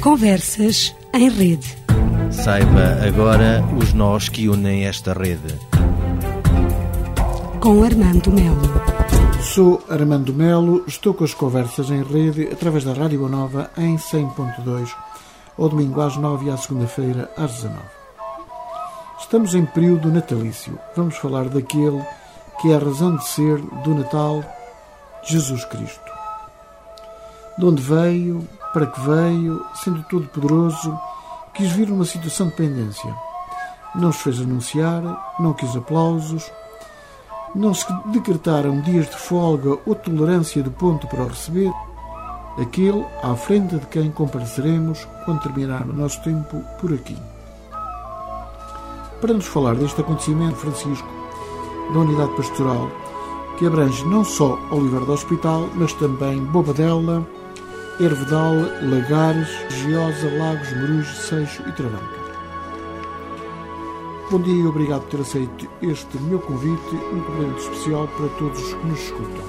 Conversas em Rede. Saiba agora os nós que unem esta rede. Com Armando Melo. Sou Armando Melo, estou com as Conversas em Rede através da Rádio Boa Nova em 100.2, ao domingo às 9 e à segunda-feira às 19. Estamos em período natalício. Vamos falar daquele que é a razão de ser do Natal, Jesus Cristo. De onde veio, para que veio, sendo todo-poderoso, quis vir numa situação de dependência. Não se fez anunciar, não quis aplausos, não se decretaram dias de folga ou tolerância de ponto para o receber. Aquele à frente de quem compareceremos quando terminar o nosso tempo por aqui. Para nos falar deste acontecimento, Francisco, da Unidade Pastoral, que abrange não só Oliveira do Hospital, mas também Bobadela, Hervedal, Lagares, Giosa, Lagos, Morujo, Seixo e Travanca. Bom dia e obrigado por ter aceito este meu convite, um cumprimento especial para todos os que nos escutam.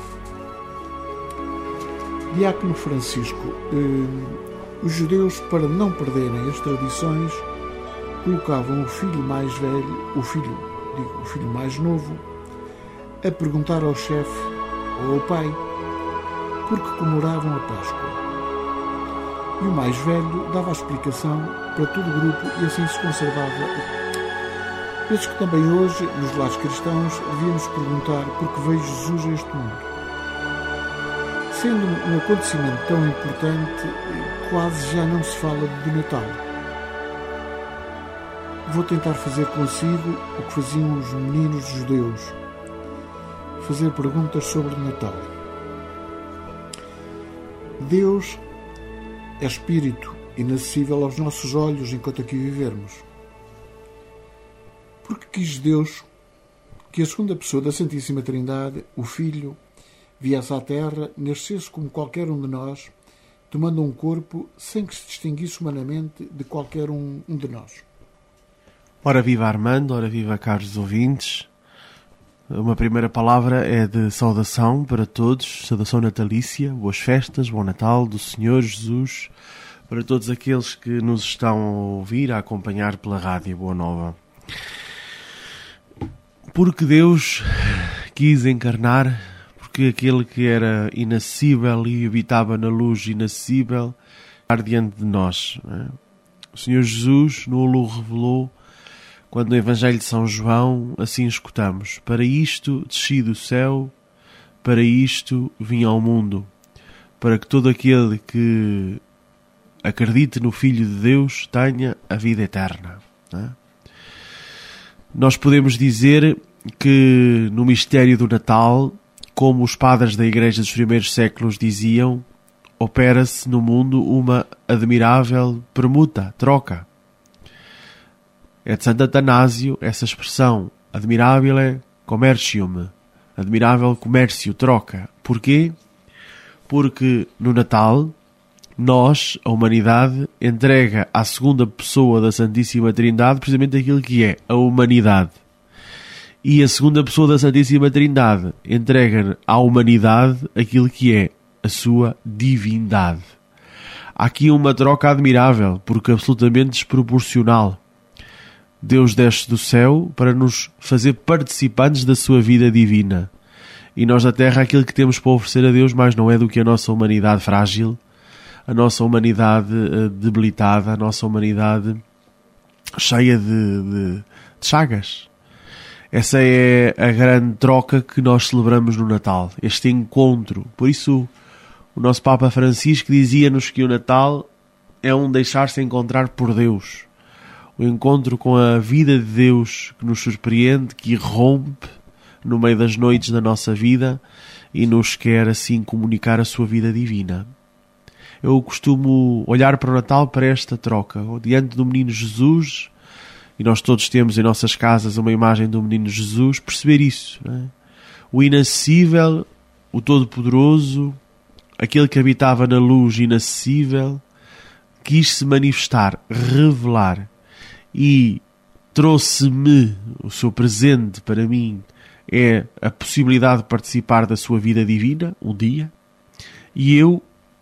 Diácono Francisco, os judeus, para não perderem as tradições, colocavam o filho mais velho, o filho mais novo, a perguntar ao chefe ou ao pai, porque comemoravam a Páscoa. E o mais velho dava a explicação para todo o grupo e assim se conservava. Penso que também hoje, nos lares cristãos, devíamos perguntar por que veio Jesus a este mundo. Sendo um acontecimento tão importante, quase já não se fala de Natal. Vou tentar fazer consigo o que faziam os meninos judeus. Fazer perguntas sobre o Natal. Deus é Espírito, inacessível aos nossos olhos enquanto aqui vivermos. Porque quis Deus que a segunda pessoa da Santíssima Trindade, o Filho, viesse à Terra, nascesse como qualquer um de nós, tomando um corpo sem que se distinguisse humanamente de qualquer um de nós. Ora viva Armando, ora viva caros ouvintes. Uma primeira palavra é de saudação para todos, saudação natalícia, boas festas, bom Natal do Senhor Jesus, para todos aqueles que nos estão a ouvir, a acompanhar pela Rádio Boa Nova. Porque Deus quis encarnar, porque aquele que era inacessível e habitava na luz inacessível, estar diante de nós. O Senhor Jesus não o revelou quando no Evangelho de São João assim escutamos: para isto desci do céu, para isto vim ao mundo, para que todo aquele que acredite no Filho de Deus tenha a vida eterna. Nós podemos dizer que no mistério do Natal, como os padres da Igreja dos primeiros séculos diziam, opera-se no mundo uma admirável permuta, troca. É de Santo Atanásio essa expressão, admirabile commercium, admirável comércio, troca. Porquê? Porque no Natal, nós, a humanidade, entrega à segunda pessoa da Santíssima Trindade precisamente aquilo que é a humanidade. E a segunda pessoa da Santíssima Trindade entrega à humanidade aquilo que é a sua divindade. Há aqui uma troca admirável, porque absolutamente desproporcional. Deus desce do céu para nos fazer participantes da sua vida divina. E nós da terra aquilo que temos para oferecer a Deus mais não é do que a nossa humanidade frágil, a nossa humanidade debilitada, a nossa humanidade cheia de chagas. Essa é a grande troca que nós celebramos no Natal, este encontro. Por isso, o nosso Papa Francisco dizia-nos que o Natal é um deixar-se encontrar por Deus. O encontro com a vida de Deus que nos surpreende, que irrompe no meio das noites da nossa vida e nos quer assim comunicar a sua vida divina. Eu costumo olhar para o Natal para esta troca, diante do menino Jesus, e nós todos temos em nossas casas uma imagem do menino Jesus, perceber isso, não é? O inacessível, o todo-poderoso, aquele que habitava na luz inacessível, quis se manifestar, revelar, e trouxe-me o seu presente para mim, é a possibilidade de participar da sua vida divina, um dia, e eu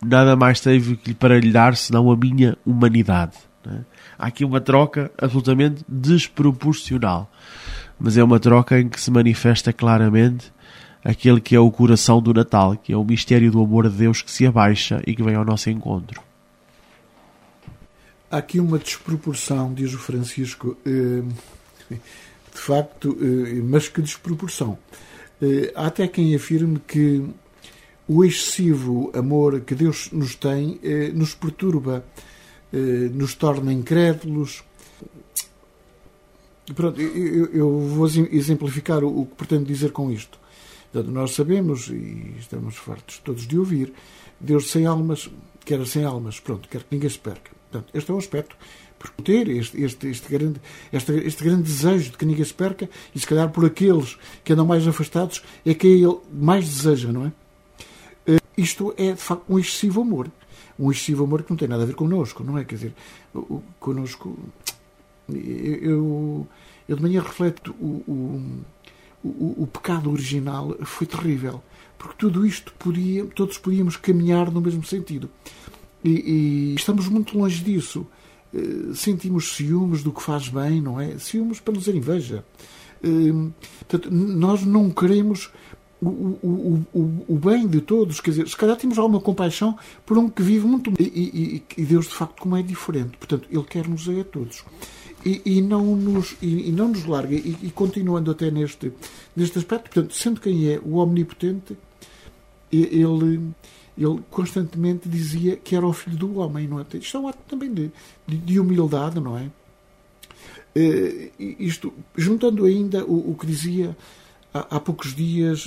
nada mais teve para lhe dar senão a minha humanidade. Não é? Há aqui uma troca absolutamente desproporcional, mas é uma troca em que se manifesta claramente aquele que é o coração do Natal, que é o mistério do amor de Deus que se abaixa e que vem ao nosso encontro. Há aqui uma desproporção, diz o Francisco, de facto, mas que desproporção. Há até quem afirme que o excessivo amor que Deus nos tem nos perturba, nos torna incrédulos. Pronto, eu vou exemplificar o que pretendo dizer com isto. Portanto, nós sabemos, e estamos fartos todos de ouvir, Deus sem almas, quer sem almas, pronto, quer que ninguém se perca. Portanto, este é o aspecto. Por ter este grande desejo de que ninguém se perca, e se calhar por aqueles que andam mais afastados, é que ele mais deseja, não é? Isto é, de facto, um excessivo amor. Um excessivo amor que não tem nada a ver connosco, não é? Quer dizer, connosco... Eu de manhã refleto o pecado original foi terrível, porque tudo isto todos podíamos caminhar no mesmo sentido, e estamos muito longe disso. Sentimos ciúmes do que faz bem, não é? Ciúmes para nos dar inveja. Portanto, nós não queremos o bem de todos, quer dizer, se calhar temos alguma compaixão por um que vive muito bem, e Deus de facto como é diferente, portanto ele quer-nos a todos. E não nos larga, e continuando até neste aspecto, portanto, sendo quem é o Omnipotente, ele constantemente dizia que era o Filho do Homem, não é? Isto é um ato também de humildade, não é? Isto, juntando ainda o que dizia há poucos dias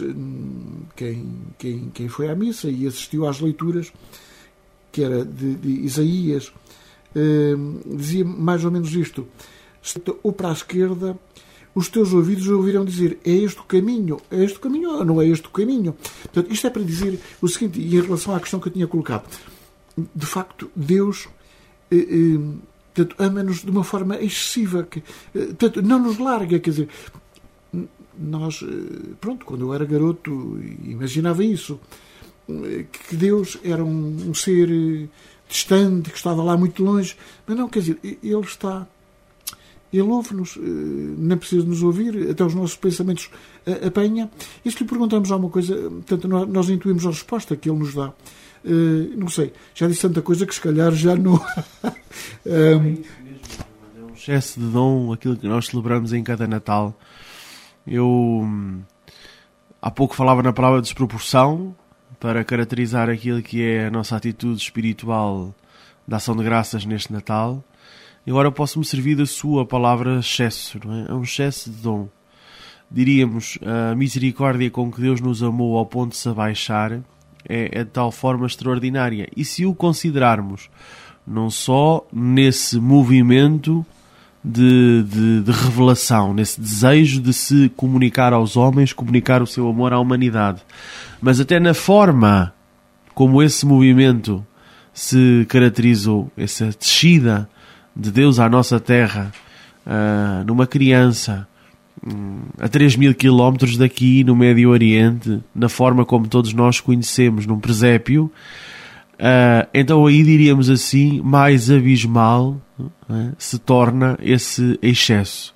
quem foi à missa e assistiu às leituras, que era de Isaías, dizia mais ou menos isto: ou para a esquerda, os teus ouvidos ouvirão dizer, é este o caminho ou não é este o caminho? Portanto, isto é para dizer o seguinte, e em relação à questão que eu tinha colocado, de facto, Deus ama-nos de uma forma excessiva, portanto, não nos larga, quer dizer, nós, pronto, quando eu era garoto, imaginava isso, que Deus era um ser distante, que estava lá muito longe, mas não, quer dizer, Ele ouve-nos, não precisa nos ouvir, até os nossos pensamentos apanha. E se lhe perguntamos alguma coisa, portanto, nós intuímos a resposta que Ele nos dá. Não sei, já disse tanta coisa que se calhar já não... É um excesso de dom, aquilo que nós celebramos em cada Natal. Eu há pouco falava na palavra desproporção, para caracterizar aquilo que é a nossa atitude espiritual da ação de graças neste Natal. E agora eu posso-me servir da sua palavra excesso, não é? É um excesso de dom. Diríamos, a misericórdia com que Deus nos amou ao ponto de se abaixar é de tal forma extraordinária. E se o considerarmos não só nesse movimento de revelação, nesse desejo de se comunicar aos homens, comunicar o seu amor à humanidade, mas até na forma como esse movimento se caracterizou, essa descida de Deus à nossa terra, numa criança, a 3.000 quilómetros daqui, no Médio Oriente, na forma como todos nós conhecemos, num presépio, então aí diríamos assim, mais abismal se torna esse excesso.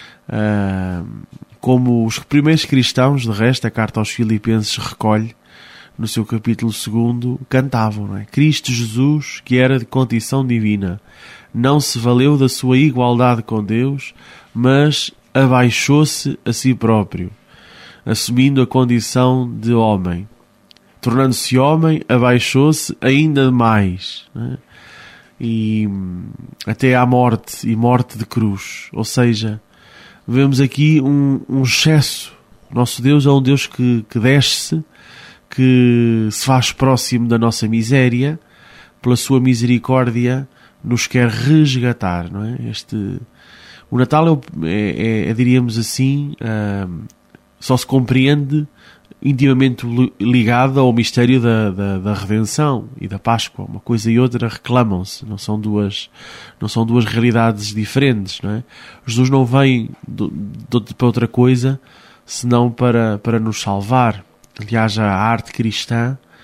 Como os primeiros cristãos, de resto, a carta aos Filipenses recolhe, no seu capítulo 2, cantavam, não é? Cristo Jesus, que era de condição divina, não se valeu da sua igualdade com Deus, mas abaixou-se a si próprio, assumindo a condição de homem. Tornando-se homem, abaixou-se ainda mais, né? E até à morte, e morte de cruz. Ou seja, vemos aqui um excesso. Nosso Deus é um Deus que desce, que se faz próximo da nossa miséria, pela sua misericórdia nos quer resgatar, não é? O Natal diríamos assim, só se compreende intimamente ligado ao mistério da redenção e da Páscoa. Uma coisa e outra reclamam-se, não são duas realidades diferentes, não é? Jesus não vem para outra coisa senão para nos salvar. Aliás, a arte cristã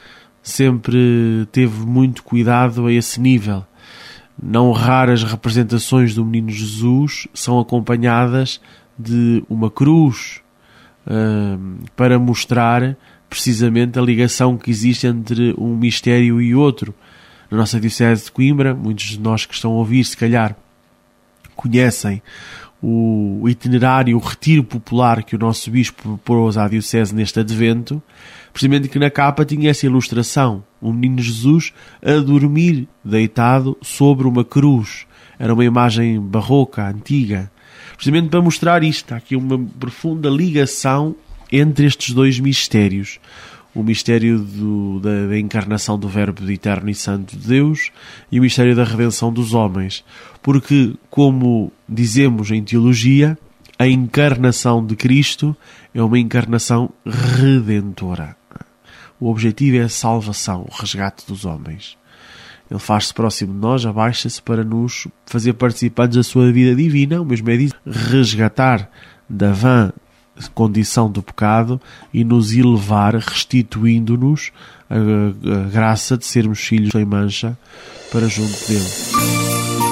sempre teve muito cuidado a esse nível. Não raras representações do menino Jesus são acompanhadas de uma cruz, para mostrar precisamente a ligação que existe entre um mistério e outro. Na nossa Diocese de Coimbra, muitos de nós que estão a ouvir, se calhar, conhecem o itinerário, o retiro popular que o nosso Bispo propôs à Diocese neste Advento, precisamente que na capa tinha essa ilustração, o menino Jesus a dormir deitado sobre uma cruz. Era uma imagem barroca, antiga, precisamente para mostrar isto. Há aqui uma profunda ligação entre estes dois mistérios. O mistério da encarnação do Verbo de Eterno e Santo de Deus e o mistério da redenção dos homens. Porque, como dizemos em teologia, a encarnação de Cristo é uma encarnação redentora. O objetivo é a salvação, o resgate dos homens. Ele faz-se próximo de nós, abaixa-se para nos fazer participantes da sua vida divina, o mesmo é dizer, resgatar da vã condição do pecado e nos elevar, restituindo-nos a graça de sermos filhos sem mancha para junto dele.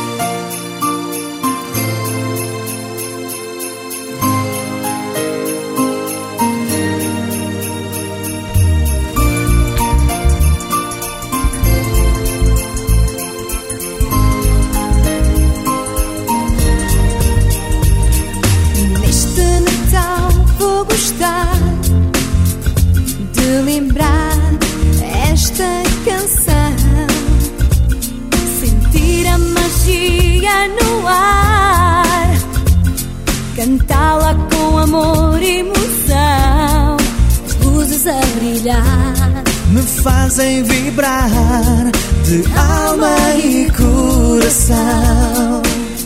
Cantá-la com amor e emoção, as luzes a brilhar me fazem vibrar de alma e coração.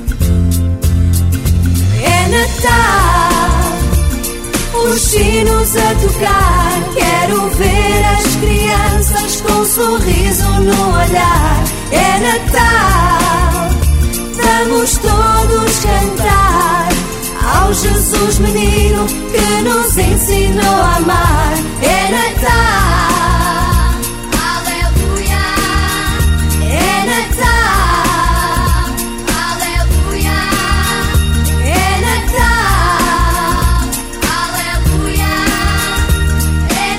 É Natal, os sinos a tocar, quero ver as crianças com um sorriso no olhar. É Natal, vamos todos cantar ao Jesus menino que nos ensinou a amar. É Natal, aleluia. É Natal, aleluia. É Natal, aleluia. É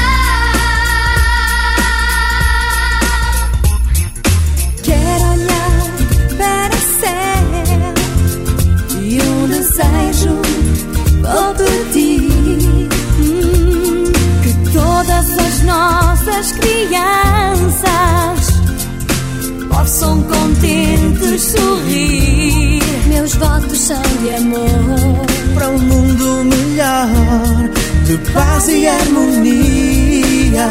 Natal. Quero olhar para o céu e um desejo vou pedir, que todas as nossas crianças possam contentes sorrir. Meus votos são de amor Para um mundo melhor, de paz e harmonia.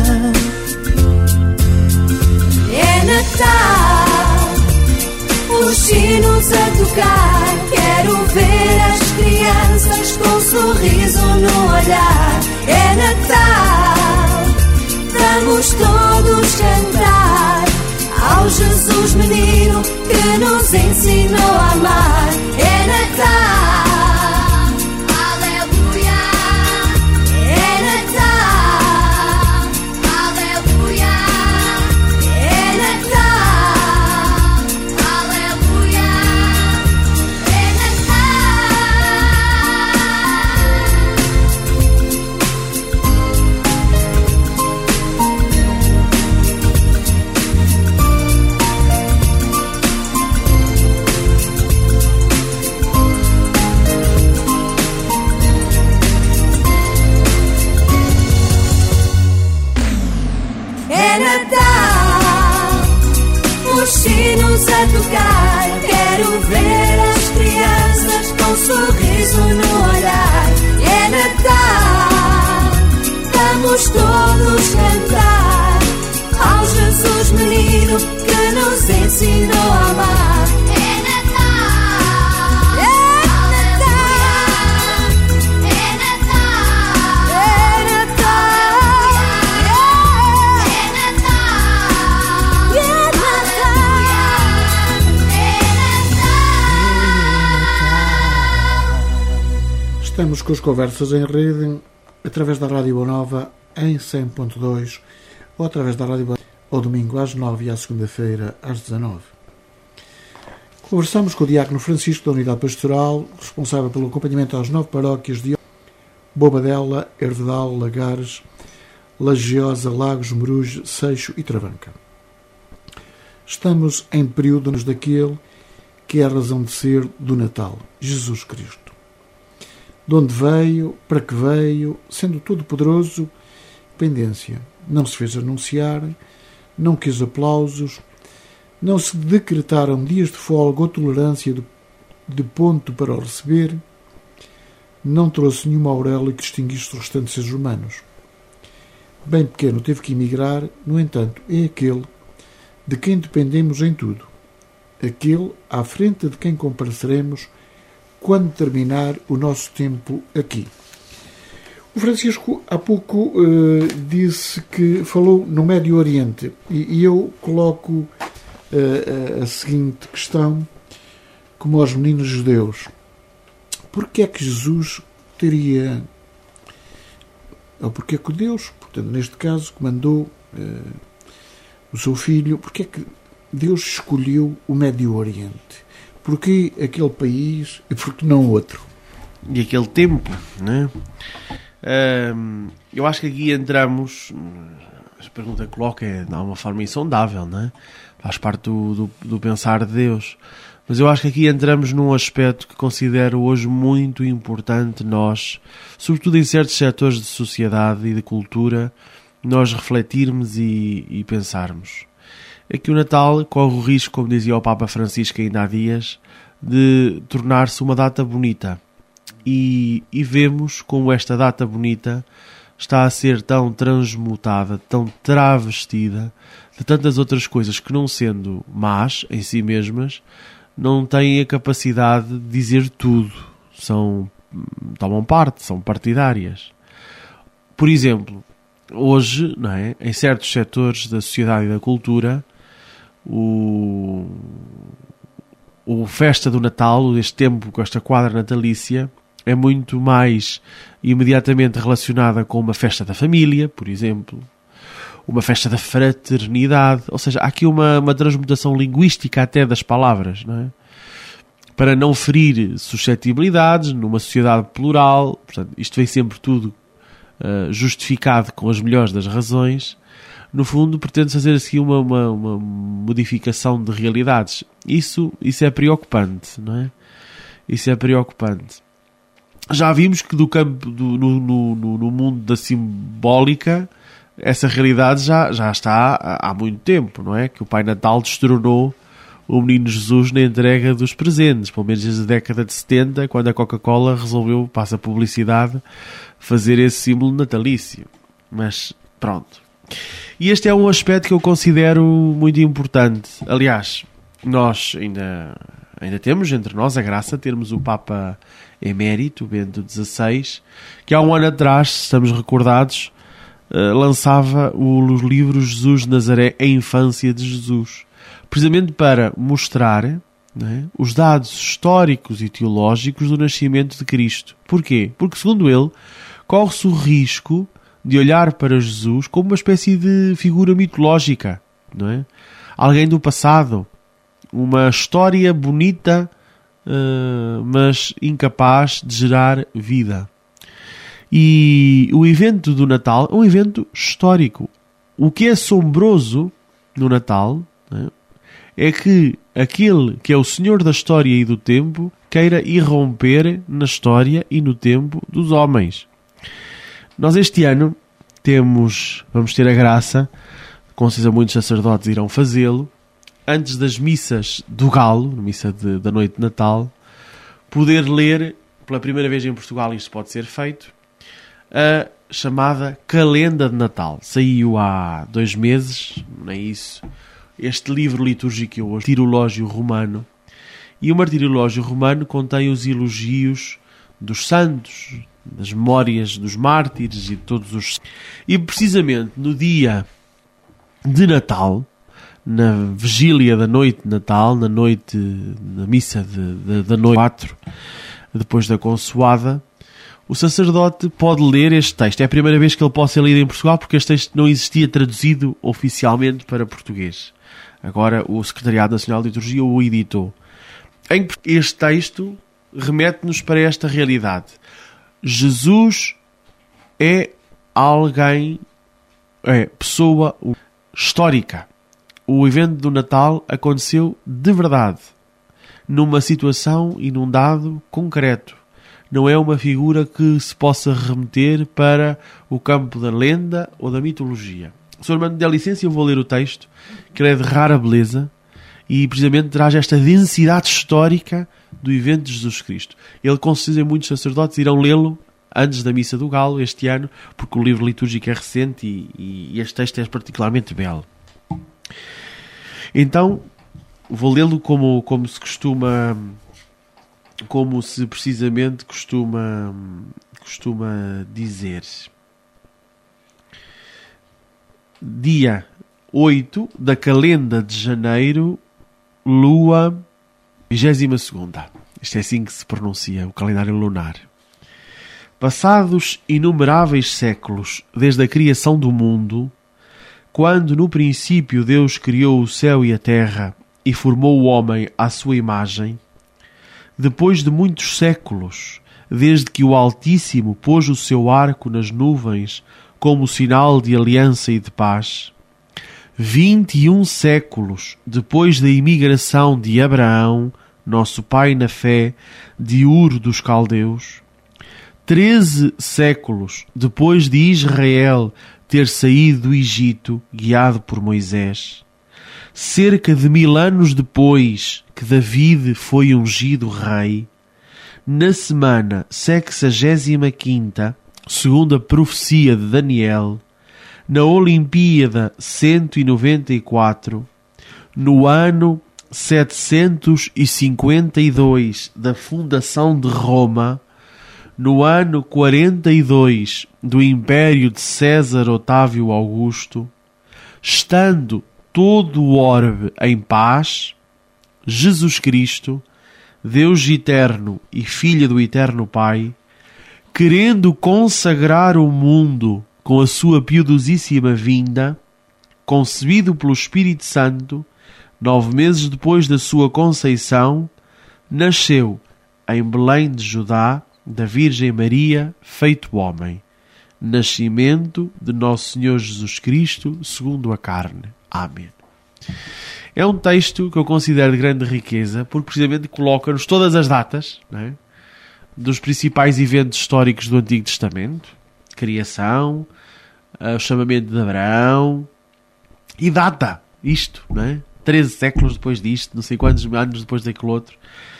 É Natal, os sinos a tocar, quero ver as crianças com um sorriso no olhar. É Natal, vamos todos cantar ao Jesus menino que nos ensinou a amar. É Natal, aleluia. É Natal, aleluia. É Natal, aleluia. É Natal, os sinos a tocar, quero ver as crianças com um sorriso no olhar. É Natal, vamos todos cantar ao Jesus menino que nos ensinou a amar. É Natal, é Natal, é Natal, é Natal, é Natal, é Natal. Estamos com as conversas em rede, através da Rádio Boa Nova, em 100.2, ou através da Rádio ao domingo às 9 e à segunda-feira às 19. Conversamos com o diácono Francisco da Unidade Pastoral, responsável pelo acompanhamento às 9 paróquias de Bobadela, Hervedal, Lagares, Lagiosa, Lagos, Moruge, Seixo e Travanca. Estamos em períodos daquele que é a razão de ser do Natal, Jesus Cristo. De onde veio, para que veio, sendo todo-poderoso, pendência. Não se fez anunciar, não quis aplausos, não se decretaram dias de folga ou tolerância de ponto para o receber, não trouxe nenhuma auréola que distinguisse os restantes seres humanos. Bem pequeno teve que emigrar, no entanto, é aquele de quem dependemos em tudo, aquele à frente de quem compareceremos quando terminar o nosso tempo aqui. O Francisco há pouco disse que falou no Médio Oriente e eu coloco a seguinte questão como aos meninos judeus. Porquê é que Jesus teria, ou porquê é que Deus, portanto, neste caso, que mandou o seu filho, porquê é que Deus escolheu o Médio Oriente? Porquê aquele país e porquê não outro? E aquele tempo, né? Eu acho que aqui entramos, a pergunta que coloca é de uma forma insondável, né? Faz parte do pensar de Deus. Mas eu acho que aqui entramos num aspecto que considero hoje muito importante nós, sobretudo em certos setores de sociedade e de cultura, nós refletirmos e pensarmos. É que o Natal corre o risco, como dizia o Papa Francisco ainda há dias, de tornar-se uma data bonita. E vemos como esta data bonita está a ser tão transmutada, tão travestida de tantas outras coisas que, não sendo más em si mesmas, não têm a capacidade de dizer tudo. Tomam parte, são partidárias. Por exemplo, hoje, não é, em certos setores da sociedade e da cultura, o festa do Natal, este tempo com esta quadra natalícia, é muito mais imediatamente relacionada com uma festa da família, por exemplo, uma festa da fraternidade, ou seja, há aqui uma transmutação linguística até das palavras, não é? Para não ferir suscetibilidades numa sociedade plural. Portanto, isto vem sempre tudo justificado com as melhores das razões. No fundo, pretende fazer assim uma modificação de realidades. Isso é preocupante, não é? Isso é preocupante. Já vimos que do campo no mundo da simbólica, essa realidade já está há muito tempo, não é? Que o Pai Natal destronou o Menino Jesus na entrega dos presentes, pelo menos desde a década de 70, quando a Coca-Cola resolveu, passa a publicidade, fazer esse símbolo natalício. Mas pronto. E este é um aspecto que eu considero muito importante. Aliás, nós ainda temos entre nós a graça de termos o Papa Emérito, Bento XVI, que há um ano atrás, se estamos recordados, lançava o livro Jesus de Nazaré, a infância de Jesus, precisamente para mostrar, não é, os dados históricos e teológicos do nascimento de Cristo. Porquê? Porque, segundo ele, corre-se o risco de olhar para Jesus como uma espécie de figura mitológica, não é? Alguém do passado, uma história bonita, mas incapaz de gerar vida. E o evento do Natal é um evento histórico. O que é assombroso no Natal, não é que aquele que é o Senhor da história e do tempo queira irromper na história e no tempo dos homens. Nós este ano vamos ter a graça, com certeza muitos sacerdotes irão fazê-lo, antes das missas do Galo, missa da noite de Natal, poder ler, pela primeira vez em Portugal isto pode ser feito, a chamada Calenda de Natal. Saiu há 2 meses, não é isso? Este livro litúrgico é o Martirológio Romano. E o Martirológio Romano contém os elogios dos santos, das memórias dos mártires e de todos os... E precisamente no dia de Natal, na vigília da noite de Natal, na missa da noite 4, depois da consoada, o sacerdote pode ler este texto. É a primeira vez que ele pode ser lido em Portugal, porque este texto não existia traduzido oficialmente para português. Agora o Secretariado Nacional de Liturgia o editou. Este texto remete-nos para esta realidade. Jesus é alguém, é pessoa histórica. O evento do Natal aconteceu de verdade, numa situação e num dado concreto. Não é uma figura que se possa remeter para o campo da lenda ou da mitologia. Sr. Armando, dê licença, eu vou ler o texto, que é de rara beleza e precisamente traz esta densidade histórica do evento de Jesus Cristo. Ele, com certeza, muitos sacerdotes irão lê-lo antes da Missa do Galo este ano, porque o livro litúrgico é recente e este texto é particularmente belo. Então, vou lê-lo como se costuma, como se precisamente costuma dizer. Dia 8 da calenda de janeiro, lua 22ª. Isto é assim que se pronuncia, o calendário lunar. Passados inumeráveis séculos desde a criação do mundo, quando no princípio Deus criou o céu e a terra e formou o homem à sua imagem, depois de muitos séculos, desde que o Altíssimo pôs o seu arco nas nuvens como sinal de aliança e de paz, 21 séculos depois da imigração de Abraão, nosso pai na fé, de Ur dos Caldeus, 13 séculos depois de Israel ter saído do Egito, guiado por Moisés, cerca de 1000 anos depois que David foi ungido rei, na semana 65ª, segundo a profecia de Daniel, na Olimpíada 194, no ano 752 da fundação de Roma, no ano 42 do Império de César Otávio Augusto, estando todo o orbe em paz, Jesus Cristo, Deus eterno e Filho do eterno Pai, querendo consagrar o mundo com a sua piedosíssima vinda, concebido pelo Espírito Santo, 9 meses depois da sua conceição, nasceu em Belém de Judá, da Virgem Maria, feito homem. Nascimento de Nosso Senhor Jesus Cristo, segundo a carne. Amém. É um texto que eu considero de grande riqueza, porque precisamente coloca-nos todas as datas, não é, dos principais eventos históricos do Antigo Testamento. Criação, o chamamento de Abraão, e data isto, não é? 13 séculos depois disto, não sei quantos anos depois daquele outro.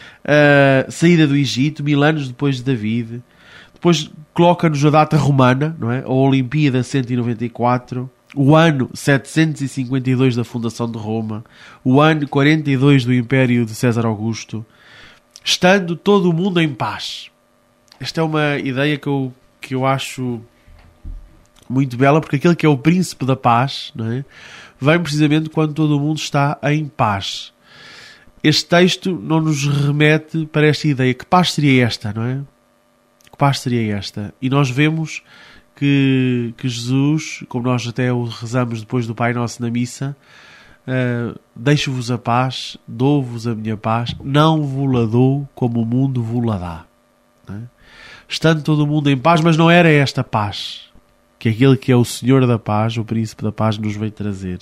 Saída do Egito, 1000 anos depois de David. Depois coloca-nos a data romana, não é? A Olimpíada 194, o ano 752 da fundação de Roma, o ano 42 do Império de César Augusto, estando todo o mundo em paz. Esta é uma ideia que eu acho muito bela, porque aquele que é o príncipe da paz, não é, vem precisamente quando todo o mundo está em paz. Este texto não nos remete para esta ideia. Que paz seria esta, não é? Que paz seria esta? E nós vemos que Jesus, como nós até o rezamos depois do Pai Nosso na missa, deixo-vos a paz, dou-vos a minha paz, não vos-la dou como o mundo vos-la dá. Não é? Estando todo o mundo em paz, mas não era esta paz que aquele que é o Senhor da paz, o Príncipe da paz, nos veio trazer.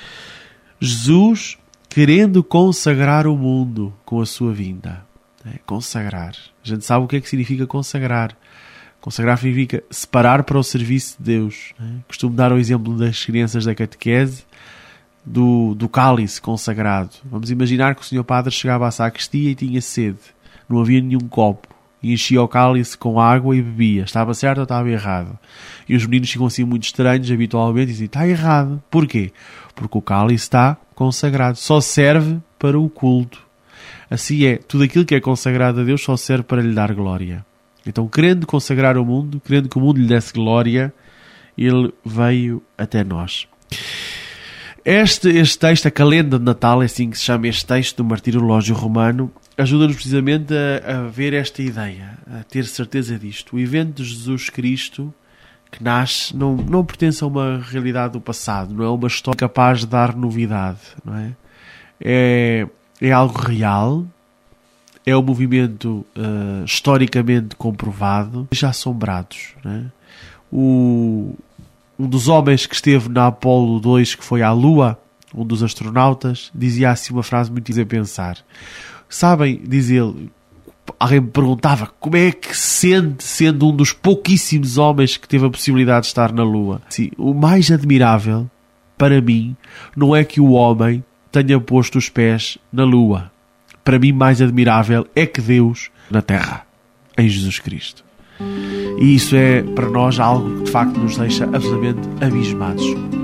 Jesus querendo consagrar o mundo com a sua vinda. Consagrar. A gente sabe o que é que significa consagrar. Consagrar significa separar para o serviço de Deus. Costumo dar o exemplo das crianças da catequese do cálice consagrado. Vamos imaginar que o Senhor Padre chegava à sacristia e tinha sede. Não havia nenhum copo. E enchia o cálice com água e bebia. Estava certo ou estava errado? E os meninos ficam assim muito estranhos habitualmente e dizem, está errado. Porquê? Porque o cálice está consagrado. Só serve para o culto. Assim é. Tudo aquilo que é consagrado a Deus só serve para lhe dar glória. Então, querendo consagrar o mundo, querendo que o mundo lhe desse glória, ele veio até nós. Este texto, a calenda de Natal, é assim que se chama este texto do Martirológio Romano, ajuda-nos precisamente a ver esta ideia, a ter certeza disto. O evento de Jesus Cristo que nasce não pertence a uma realidade do passado, não é uma história capaz de dar novidade, não é? É algo real, é um movimento historicamente comprovado, já assombrados, não é? Um dos homens que esteve na Apolo 2, que foi à Lua, um dos astronautas, dizia assim uma frase muito a pensar. Sabem, diz ele, alguém me perguntava como é que se sente sendo um dos pouquíssimos homens que teve a possibilidade de estar na Lua. Sim, o mais admirável, para mim, não é que o homem tenha posto os pés na Lua. Para mim, mais admirável é que Deus na Terra, em Jesus Cristo. E isso é, para nós, algo que de facto nos deixa absolutamente abismados.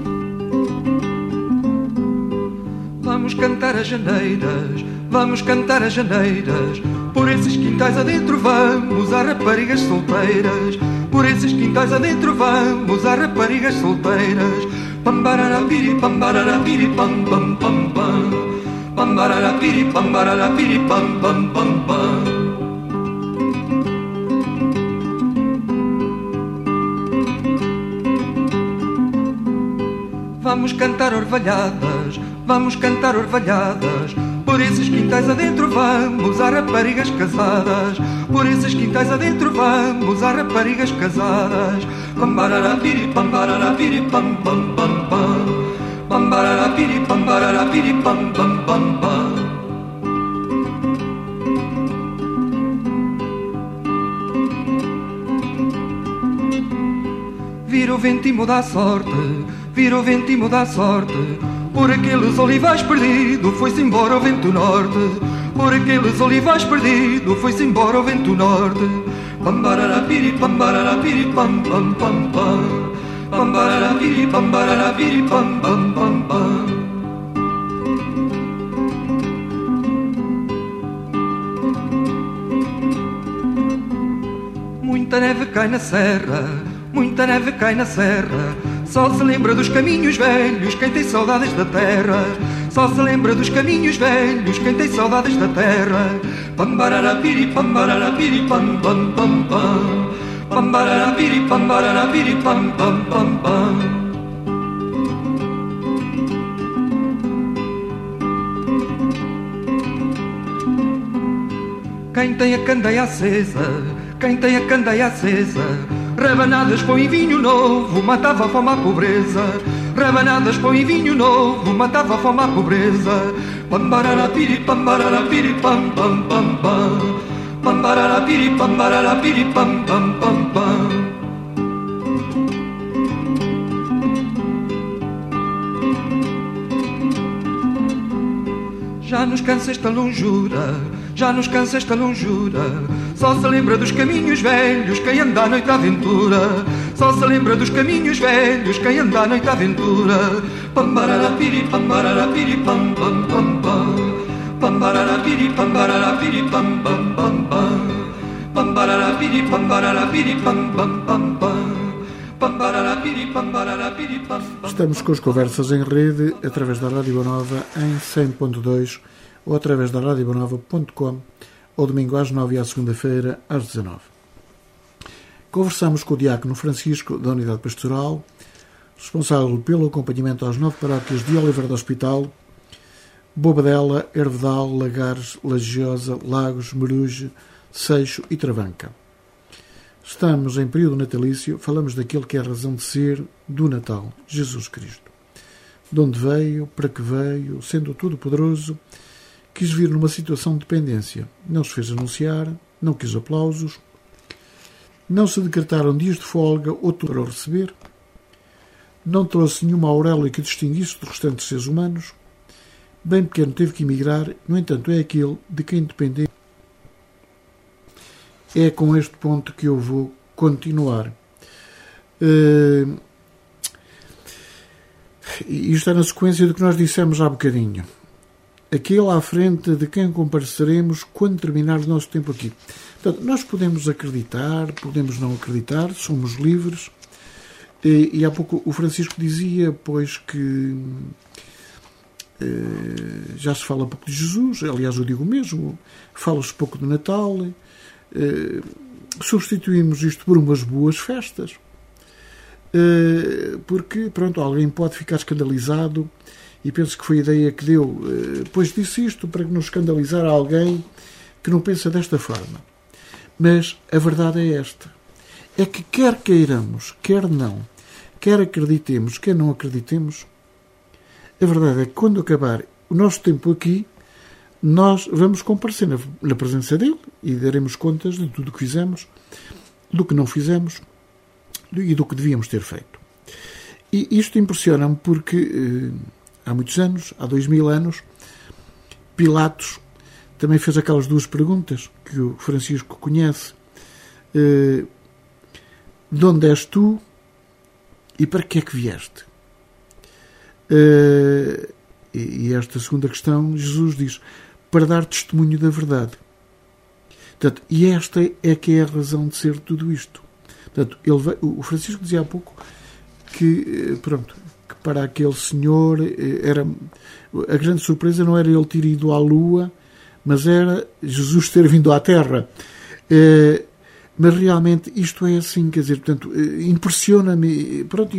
Vamos cantar as janeiras, vamos cantar as janeiras. Por esses quintais adentro vamos, há raparigas solteiras. Por esses quintais adentro vamos, há raparigas solteiras. Pambararapiri, pambararapiri, pam, pam, pam, pam. Pambararapiri, pambararapiri, pam, pam, pam, pam. Vamos cantar orvalhadas, vamos cantar orvalhadas. Por esses quintais adentro vamos, há raparigas casadas. Por esses quintais adentro vamos, há raparigas casadas. Pambararapiri, pambararapiri, pam, pam, pam, pam. Pambararapiri, pambararapiri, pam, pam, pam, pam. Vira o vento e muda a sorte, vira o vento e muda a sorte. Por aqueles olivais perdido foi-se embora o vento norte. Por aqueles olivais perdido foi-se embora o vento norte. Pambararapiri, pambararapiri, pam, pam, pam, pam. Pambararapiri, pambararapiri, pam, pam, pam, pam. Muita neve cai na serra, muita neve cai na serra. Só se lembra dos caminhos velhos quem tem saudades da terra. Só se lembra dos caminhos velhos quem tem saudades da terra. Pambararapiri, pambararapiri, pam, pam, pam, pam. Pambararapiri, pambararapiri, pam, pam, pam, pam. Quem tem a candeia acesa, quem tem a candeia acesa, rabanadas pão e vinho novo, matava a fome à pobreza. Rabanadas pão e vinho novo, matava a fome à pobreza. Pambararapiri, pambararapiri, pam, pam, pam, pam. Pambararapiri, pambararapiri, pam, pam, pam, pam. Já nos cansa esta longura, já nos cansa esta longura. Só se lembra dos caminhos velhos quem anda à noite à aventura. Só se lembra dos caminhos velhos quem anda à noite à aventura. Pambararapiri, pambararapiri, pam, pam, pam, pam. Pambararapiri, pambararapiri, pam, pam, pam, pam. Pambararapiri, pambararapiri, pam, pam, pam, pam. Pambararapiri, pambararapiri, pam, pam. Estamos com as conversas em rede através da Rádio Bonova em 100.2 ou através da radiobonova.com ao domingo às 9 e à segunda-feira às 19. Conversamos com o diácono Francisco da Unidade Pastoral, responsável pelo acompanhamento às 9 paróquias de Oliveira do Hospital, Bobadela, Hervedal, Lagares, Lagiosa, Lagos, Meruge, Seixo e Travanca. Estamos em período natalício, falamos daquele que é a razão de ser do Natal, Jesus Cristo. De onde veio, para que veio, sendo o Todo-Poderoso, quis vir numa situação de dependência. Não se fez anunciar, não quis aplausos, não se decretaram dias de folga ou para o receber, não trouxe nenhuma auréola que distinguisse dos restantes seres humanos, bem pequeno teve que emigrar, no entanto é aquele de quem depende. É com este ponto que eu vou continuar. Isto é na sequência do que nós dissemos há bocadinho. Aquele à frente de quem compareceremos quando terminar o nosso tempo aqui. Portanto, nós podemos acreditar, podemos não acreditar, somos livres. E há pouco o Francisco dizia, pois, que já se fala pouco de Jesus, aliás, eu digo o mesmo, fala-se pouco do Natal, substituímos isto por umas boas festas, porque, pronto, alguém pode ficar escandalizado e penso que foi a ideia que deu, pois disse isto para não escandalizar alguém que não pensa desta forma. Mas a verdade é esta, é que quer queiramos, quer não, quer acreditemos, quer não acreditemos, a verdade é que quando acabar o nosso tempo aqui, nós vamos comparecer na presença dele e daremos contas de tudo o que fizemos, do que não fizemos e do que devíamos ter feito. E isto impressiona-me porque há muitos anos, há 2000 anos, Pilatos também fez aquelas duas perguntas que o Francisco conhece. De onde és tu e para que é que vieste? E esta segunda questão, Jesus diz, para dar testemunho da verdade. Portanto, e esta é que é a razão de ser de tudo isto. Portanto, o Francisco dizia há pouco que, pronto, que para aquele senhor era a grande surpresa não era ele ter ido à Lua, mas era Jesus ter vindo à Terra. Mas realmente isto é assim, quer dizer, portanto, impressiona-me.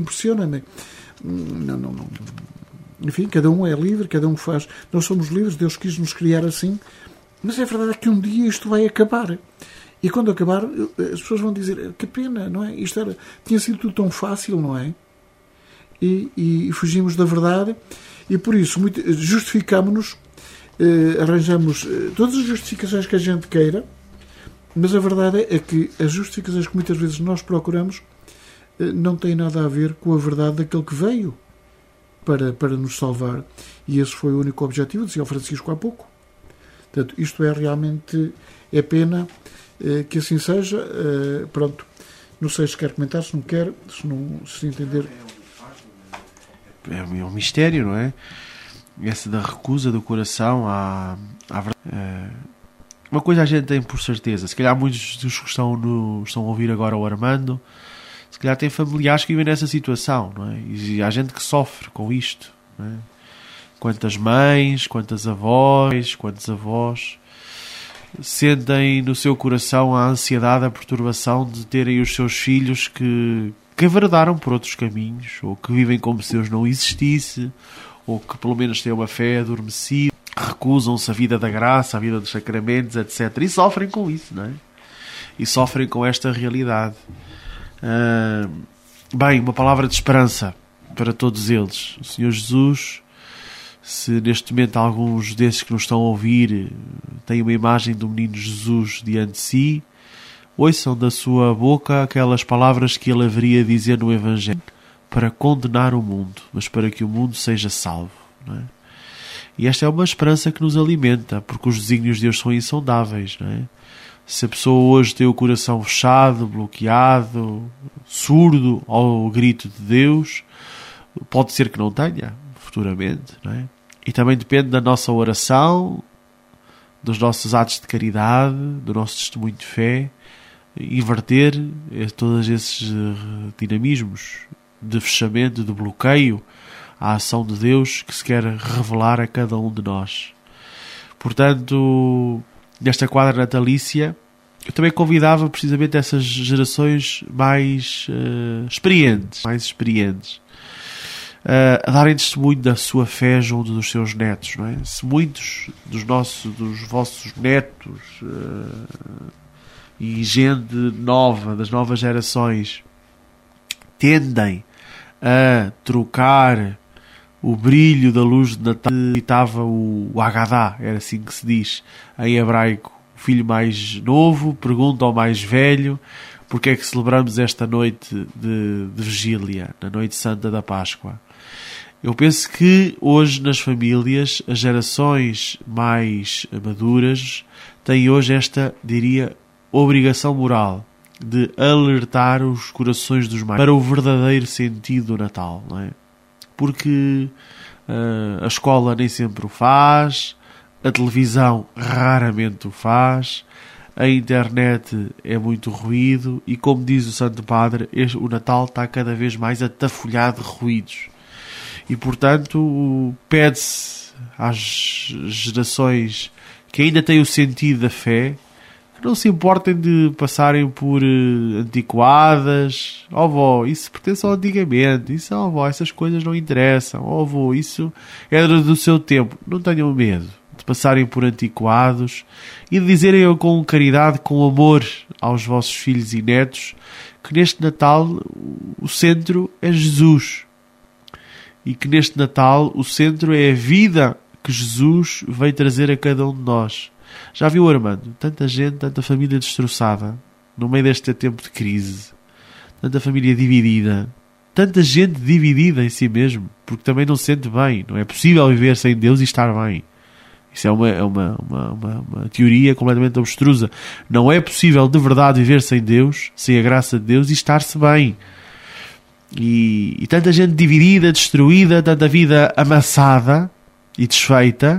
Não. Enfim, cada um é livre, cada um faz. Nós somos livres, Deus quis nos criar assim, mas é verdade que um dia isto vai acabar. E quando acabar, as pessoas vão dizer, que pena, não é? Isto tinha sido tudo tão fácil, não é? E fugimos da verdade, e por isso justificamos-nos, arranjamos todas as justificações que a gente queira, mas a verdade é que as justificações que muitas vezes nós procuramos não têm nada a ver com a verdade daquele que veio para nos salvar. E esse foi o único objetivo, dizia o Francisco há pouco. Portanto, isto é realmente pena que assim seja. Pronto, não sei se quer comentar, se não quer, se entender. É um mistério, não é? Essa da recusa do coração à verdade. Uma coisa a gente tem por certeza, se calhar muitos dos que estão a ouvir agora o Armando, se calhar têm familiares que vivem nessa situação, não é? E há gente que sofre com isto, não é? Quantas mães, quantas avós, quantos avós sentem no seu coração a ansiedade, a perturbação de terem os seus filhos que averdaram por outros caminhos, ou que vivem como se Deus não existisse, ou que pelo menos têm uma fé adormecida, recusam-se a vida da graça, a vida dos sacramentos, etc. E sofrem com isso, não é? E sofrem com esta realidade. Bem, uma palavra de esperança para todos eles. O Senhor Jesus, se neste momento alguns desses que nos estão a ouvir têm uma imagem do menino Jesus diante de si, ouçam da sua boca aquelas palavras que ele haveria a dizer no Evangelho, para condenar o mundo, mas para que o mundo seja salvo, não é? E esta é uma esperança que nos alimenta, porque os desígnios de Deus são insondáveis, não é? Se a pessoa hoje tem o coração fechado, bloqueado, surdo ao grito de Deus, pode ser que não tenha, futuramente, não é? E também depende da nossa oração, dos nossos atos de caridade, do nosso testemunho de fé, inverter todos esses dinamismos de fechamento, de bloqueio à ação de Deus que se quer revelar a cada um de nós. Portanto, nesta quadra natalícia, eu também convidava precisamente essas gerações mais experientes, a darem testemunho da sua fé junto dos seus netos, não é? Se muitos dos vossos netos e gente nova, das novas gerações, tendem a trocar o brilho da luz de Natal, citava o Agadá, era assim que se diz em hebraico, o filho mais novo pergunta ao mais velho porque é que celebramos esta noite de vigília, na noite santa da Páscoa. Eu penso que hoje nas famílias as gerações mais maduras têm hoje esta, diria, obrigação moral de alertar os corações dos mais para o verdadeiro sentido do Natal, não é? Porque a escola nem sempre o faz, a televisão raramente o faz, a internet é muito ruído e, como diz o Santo Padre, o Natal está cada vez mais atafolhado de ruídos. E, portanto, pede-se às gerações que ainda têm o sentido da fé, que não se importem de passarem por antiquadas. Oh, vó, isso pertence ao antigamente. Isso, oh, vó, essas coisas não interessam. Oh, vô, isso era do seu tempo. Não tenham medo de passarem por antiquados e de dizerem com caridade, com amor aos vossos filhos e netos que neste Natal o centro é Jesus. E que neste Natal o centro é a vida que Jesus veio trazer a cada um de nós. Já viu, Armando? Tanta gente, tanta família destroçada no meio deste tempo de crise. Tanta família dividida. Tanta gente dividida em si mesmo. Porque também não se sente bem. Não é possível viver sem Deus e estar bem. Isso é uma teoria completamente abstrusa. Não é possível de verdade viver sem Deus, sem a graça de Deus e estar-se bem. E tanta gente dividida, destruída, tanta vida amassada e desfeita,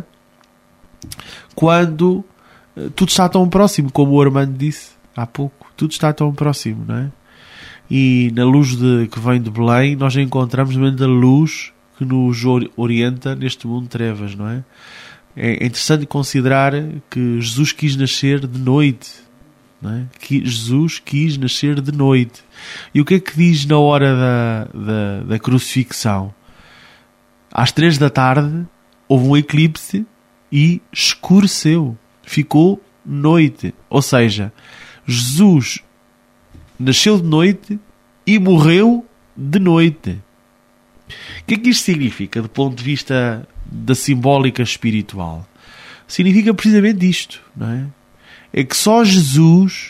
quando tudo está tão próximo, como o Armando disse há pouco. Tudo está tão próximo, não é? E na luz que vem de Belém, nós encontramos mesmo a luz que nos orienta neste mundo de trevas, não é? É interessante considerar que Jesus quis nascer de noite, não é? Que Jesus quis nascer de noite. E o que é que diz na hora da crucifixão? Às 3 da tarde houve um eclipse e escureceu. Ficou noite. Ou seja, Jesus nasceu de noite e morreu de noite. O que é que isto significa do ponto de vista da simbólica espiritual? Significa precisamente isto, não é? É que só Jesus,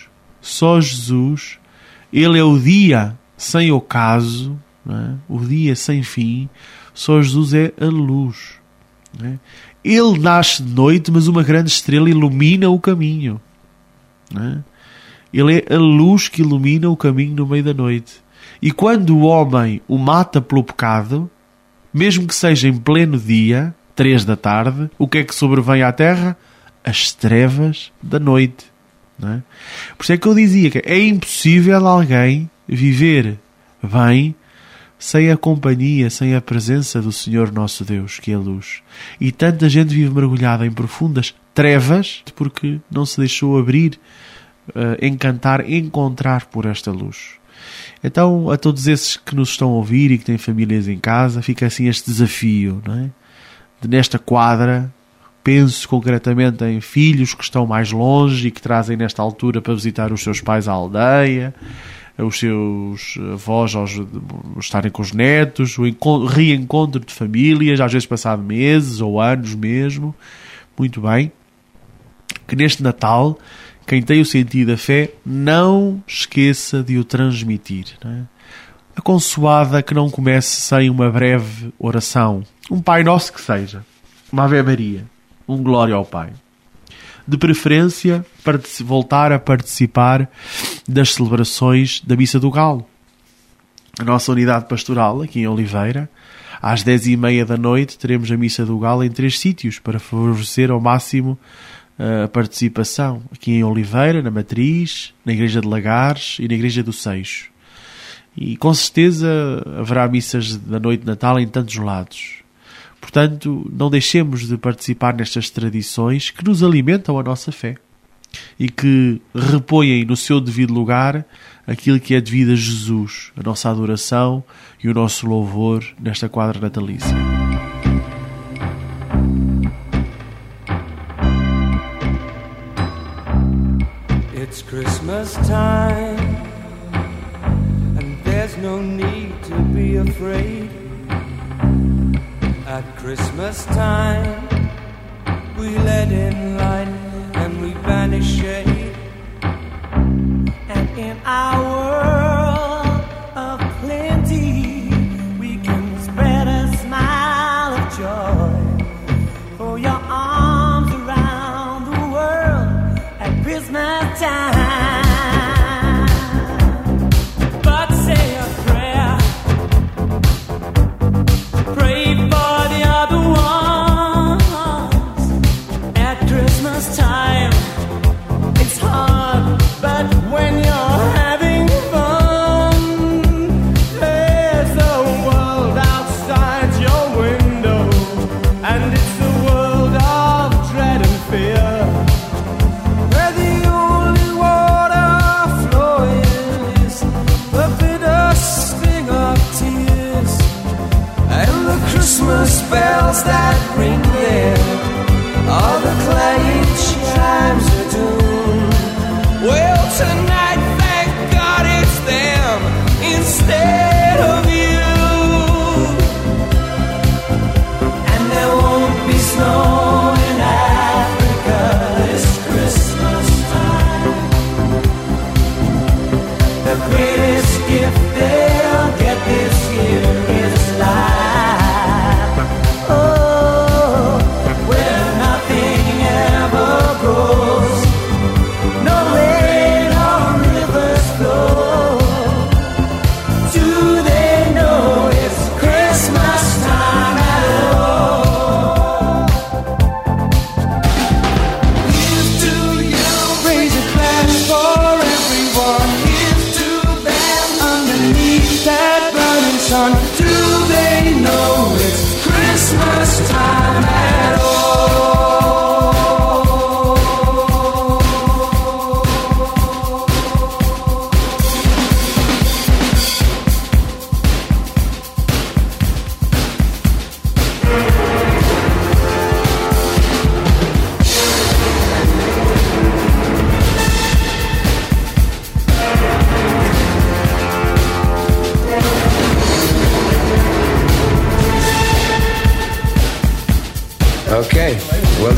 Ele é o dia sem ocaso, não é? O dia sem fim. Só Jesus é a luz, não é? Ele nasce de noite, mas uma grande estrela ilumina o caminho, não é? Ele é a luz que ilumina o caminho no meio da noite. E quando o homem o mata pelo pecado, mesmo que seja em pleno dia, 3 da tarde, o que é que sobrevém à terra? As trevas da noite, não é? Por isso é que eu dizia que é impossível alguém viver bem sem a companhia, sem a presença do Senhor nosso Deus, que é a luz. E tanta gente vive mergulhada em profundas trevas porque não se deixou abrir, encantar, encontrar por esta luz. Então, a todos esses que nos estão a ouvir e que têm famílias em casa, fica assim este desafio, não é? De nesta quadra, penso concretamente em filhos que estão mais longe e que trazem nesta altura para visitar os seus pais à aldeia, os seus avós estarem com os netos, o reencontro de famílias, às vezes passado meses ou anos mesmo. Muito bem. Que neste Natal, quem tem o sentido da fé, não esqueça de o transmitir, não é? A consoada que não comece sem uma breve oração. Um Pai Nosso que seja. Uma Ave Maria. Um Glória ao Pai. De preferência, para voltar a participar das celebrações da Missa do Galo. A nossa unidade pastoral, aqui em Oliveira, às 10h30 da noite, teremos a Missa do Galo em 3 sítios, para favorecer ao máximo a participação. Aqui em Oliveira, na Matriz, na Igreja de Lagares e na Igreja do Seixo. E com certeza haverá missas da noite de Natal em tantos lados. Portanto, não deixemos de participar nestas tradições que nos alimentam a nossa fé e que repõem no seu devido lugar aquilo que é devido a Jesus, a nossa adoração e o nosso louvor nesta quadra natalícia. It's Christmas time, and there's no need to be afraid. At Christmas time, we let in light and we banish shade. And in our world of plenty, we can spread a smile of joy. For your arms around the world at Christmas time. But say a prayer, pray for the other ones. At Christmas time, it's hard, but when you're having fun,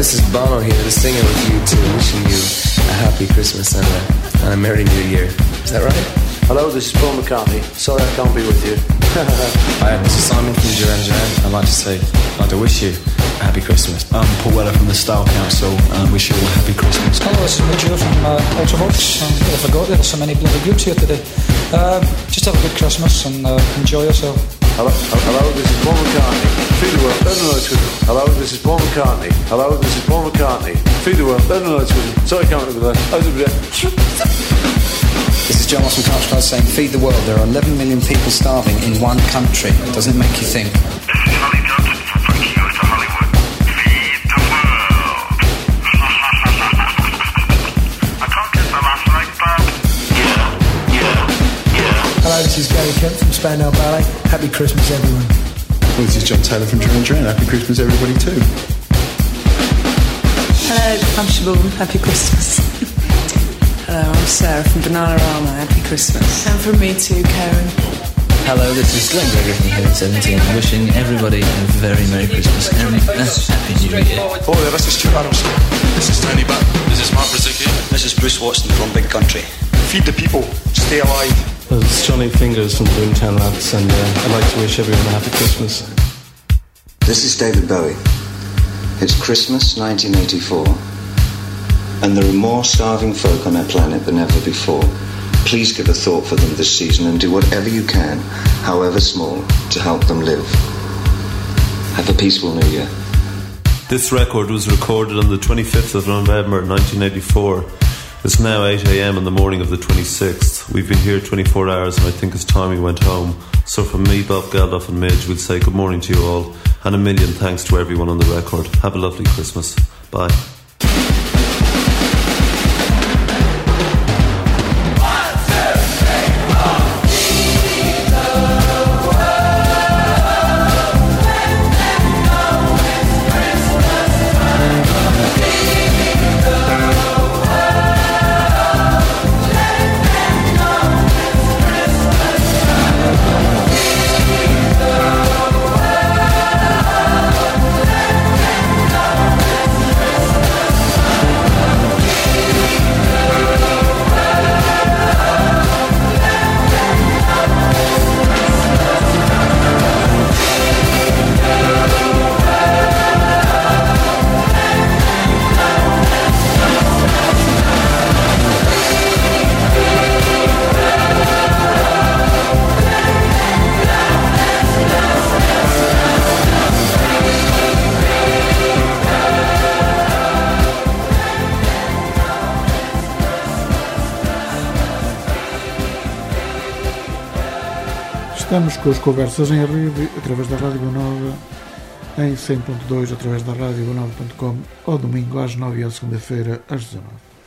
this is Bono here, the singer with U2, wishing you a happy Christmas and a Merry New Year. Is that right? Hello, this is Paul McCartney. Sorry I can't be with you. Hi, this is Simon from Duran Duran. I'd like to wish you a happy Christmas. I'm Paul Weller from the Style Council and I wish you all a happy Christmas. Hello, this is Mitchell from Ultravox. I forgot there's so many bloody groups here today. Just have a good Christmas and enjoy yourself. Hello, this is Paul McCartney. Feed the world, don't know it's good. Hello, this is Paul McCartney. Hello, this is Paul McCartney. Feed the world, don't know it's good. Sorry, I can't remember that. This is John Ross from Culture Club saying, feed the world. There are 11 million people starving in one country. Does it make you think? This is Holly Johnson from Frankie Goes to Hollywood. Feed the world. I can't get the last leg back. Yeah. Hello, this is Gary Kemp from Spandau Ballet. Happy Christmas, everyone. Well, this is John Taylor from Duran Duran. Happy Christmas, everybody, too. Hello, I'm Siobhan. Happy Christmas. Hello, I'm Sarah from Bananarama. Happy Christmas. And from me too, Karen. Hello, this is Glenn Gregory from Hill 17, wishing everybody a very Merry Christmas and a Happy New Year. Oh, yeah, this is Stuart Adams. This is Tony Butt. This is Mark Brzezicki. This is Bruce Watson from Big Country. Feed the people. Stay alive. It's Johnny Fingers from Boomtown Lads, and I'd like to wish everyone a happy Christmas. This is David Bowie. It's Christmas 1984, and there are more starving folk on our planet than ever before. Please give a thought for them this season and do whatever you can, however small, to help them live. Have a peaceful New Year. This record was recorded on the 25th of November 1984. It's now 8 a.m. in the morning of the 26th. We've been here 24 hours and I think it's time we went home. So from me, Bob Geldof and Midge, we'll say good morning to you all and a million thanks to everyone on the record. Have a lovely Christmas. Bye. Estamos com as conversas em rede através da Rádio Nova, em 100.2, através da radiobanova.com, ao domingo às 9 e à segunda-feira às 19.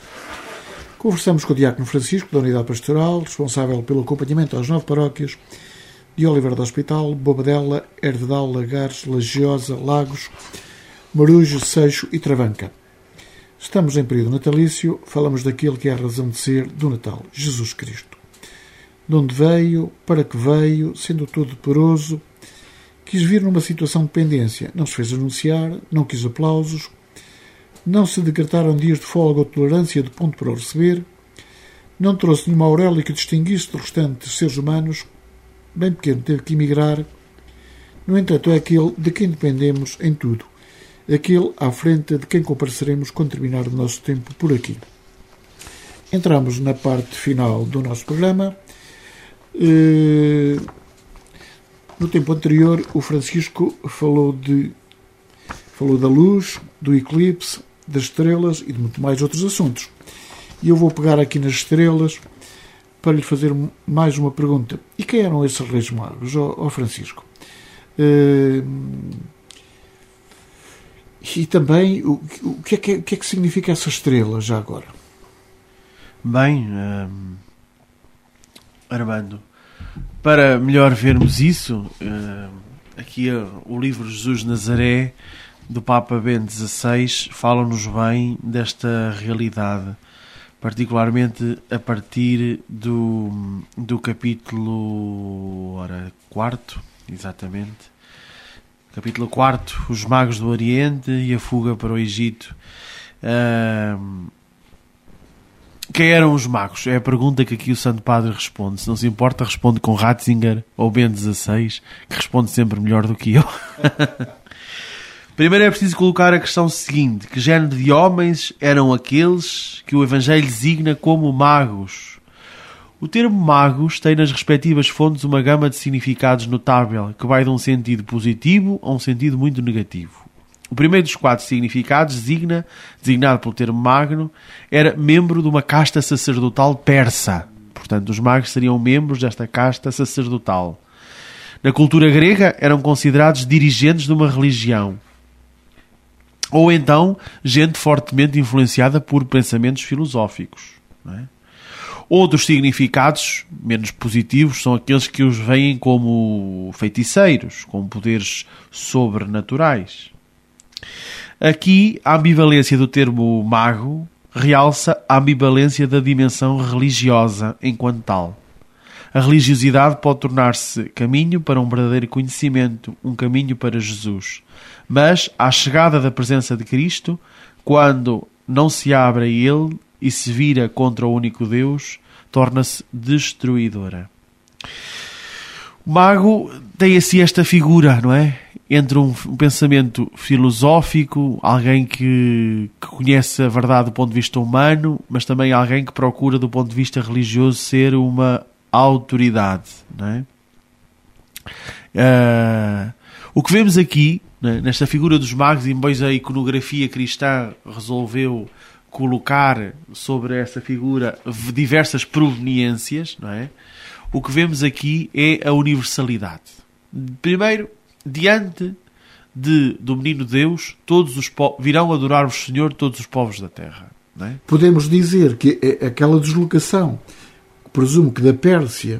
Conversamos com o Diácono Francisco, da Unidade Pastoral, responsável pelo acompanhamento às 9 paróquias de Oliveira do Hospital, Bobadela, Hervedal, Lagares, Lagiosa, Lagos, Marujo, Seixo e Travanca. Estamos em período natalício, falamos daquele que é a razão de ser do Natal, Jesus Cristo. De onde veio, para que veio, sendo todo poderoso, quis vir numa situação de pendência, não se fez anunciar, não quis aplausos, não se decretaram dias de folga ou tolerância de ponto para o receber, não trouxe nenhuma auréola que distinguisse dos restantes seres humanos, bem pequeno teve que emigrar, no entanto é aquele de quem dependemos em tudo, aquele à frente de quem compareceremos quando terminar o nosso tempo por aqui. Entramos na parte final do nosso programa. No tempo anterior o Francisco falou da luz, do eclipse, das estrelas e de muito mais outros assuntos. E eu vou pegar aqui nas estrelas para lhe fazer mais uma pergunta. E quem eram esses Reis Magos, ó Francisco? E também o que é que significa essa estrela já agora? Bem, Armando, para melhor vermos isso, aqui o livro Jesus de Nazaré, do Papa Bento XVI, fala-nos bem desta realidade, particularmente a partir do capítulo 4, exatamente, Capítulo 4, os magos do Oriente e a fuga para o Egito. Quem eram os magos? É a pergunta que aqui o Santo Padre responde. Se não se importa, responde com Ratzinger ou Bento XVI, que responde sempre melhor do que eu. Primeiro é preciso colocar a questão seguinte: que género de homens eram aqueles que o Evangelho designa como magos? O termo magos tem nas respectivas fontes uma gama de significados notável, que vai de um sentido positivo a um sentido muito negativo. O primeiro dos 4 significados, designado pelo termo magno, era membro de uma casta sacerdotal persa. Portanto, os magos seriam membros desta casta sacerdotal. Na cultura grega, eram considerados dirigentes de uma religião. Ou então, gente fortemente influenciada por pensamentos filosóficos. Não é? Outros significados, menos positivos, são aqueles que os veem como feiticeiros, com poderes sobrenaturais. Aqui, a ambivalência do termo mago realça a ambivalência da dimensão religiosa enquanto tal. A religiosidade pode tornar-se caminho para um verdadeiro conhecimento, um caminho para Jesus. Mas, à chegada da presença de Cristo, quando não se abre a Ele e se vira contra o único Deus, torna-se destruidora. O mago tem assim esta figura, não é? Entre um pensamento filosófico, alguém que conhece a verdade do ponto de vista humano, mas também alguém que procura do ponto de vista religioso ser uma autoridade, não é? O que vemos aqui, né, nesta figura dos magos, e embora a iconografia cristã resolveu colocar sobre essa figura diversas proveniências, não é? O que vemos aqui é a universalidade. Primeiro, diante do menino Deus, todos os virão adorar o Senhor todos os povos da terra. Não é? Podemos dizer que aquela deslocação, presumo que da Pérsia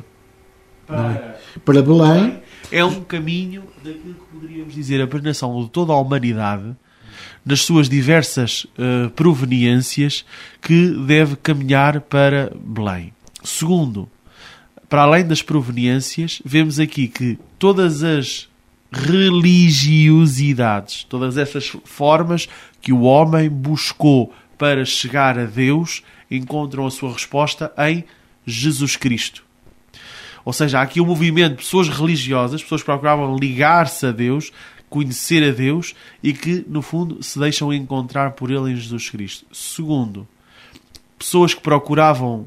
para Belém, é um caminho daquilo que poderíamos dizer a peregrinação de toda a humanidade, nas suas diversas proveniências, que deve caminhar para Belém. Segundo, para além das proveniências, vemos aqui que todas as religiosidades, todas essas formas que o homem buscou para chegar a Deus, encontram a sua resposta em Jesus Cristo. Ou seja, há aqui um movimento de pessoas religiosas, pessoas que procuravam ligar-se a Deus, conhecer a Deus e que, no fundo, se deixam encontrar por Ele em Jesus Cristo. Segundo, pessoas que procuravam